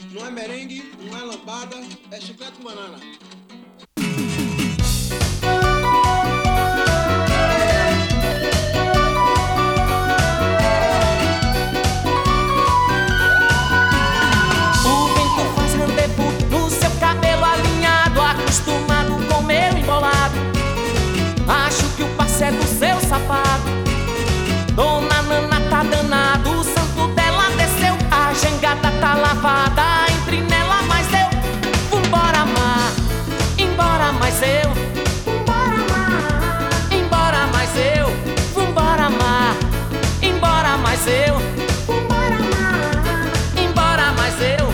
Não é merengue, não é lambada, é chiclete com banana. O vento faz rendezvous no seu cabelo alinhado, acostumado com meu embolado. Acho que o passe é do seu sapato. Dona Nana tá danado, o santo dela desceu. A jangada tá lavada, entre nela mais eu. Vambora mar, embora mais eu. Vambora mar, embora mais eu. Vambora mar, embora mais eu. Vambora mar, embora mais eu.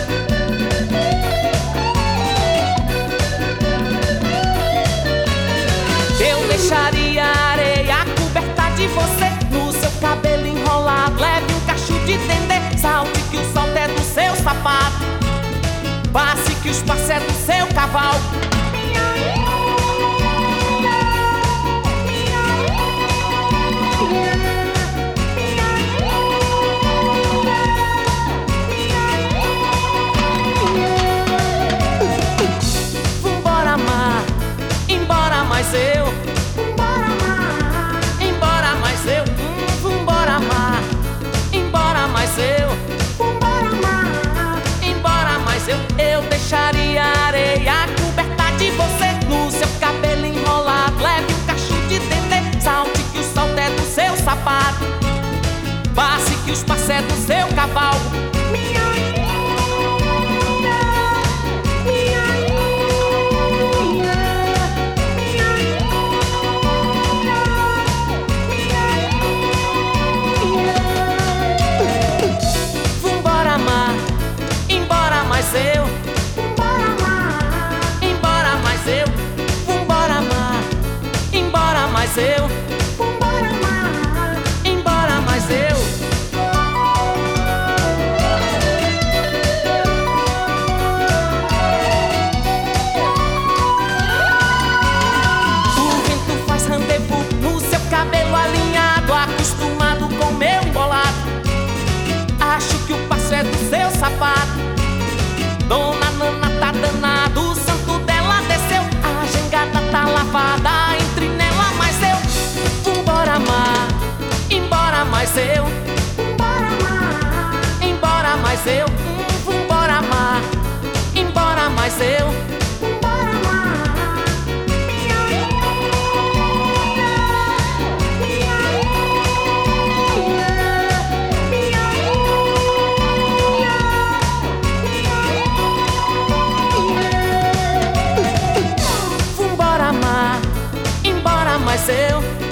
Eu deixaria a areia coberta de você, no seu cabelo enrolado, leve um cacho de dendê. Salte que o salto é do seu sapato, passe que o espaço é do seu cavalo. Vambora mar, embora mais eu. Vambora mar, embora mais eu. Vambora mar, embora mais eu. Vambora mar, embora mais eu. Eu deixaria a areia coberta de você, no seu cabelo enrolado, leve um cacho de dendê. Salte que o salto é do seu sapato, passe que o espaço é do seu cavalo. Vambora mar, embora mais eu. Vambora mar, embora mais eu. Vambora mar, embora mais eu. Vambora mar, embora mais eu. O vento faz rendezvous no seu cabelo alinhado, acostumado com meu embolado. Acho que o passo é do seu sapato. Dona Nana tá danado, o santo dela desceu. A jangada tá lavada, entre nela mais eu. Vambora mar, embora mais eu. Vambora mar, embora mais eu. Vambora mar, embora mais eu. Vambora mar. Vambora mar, embora mais eu.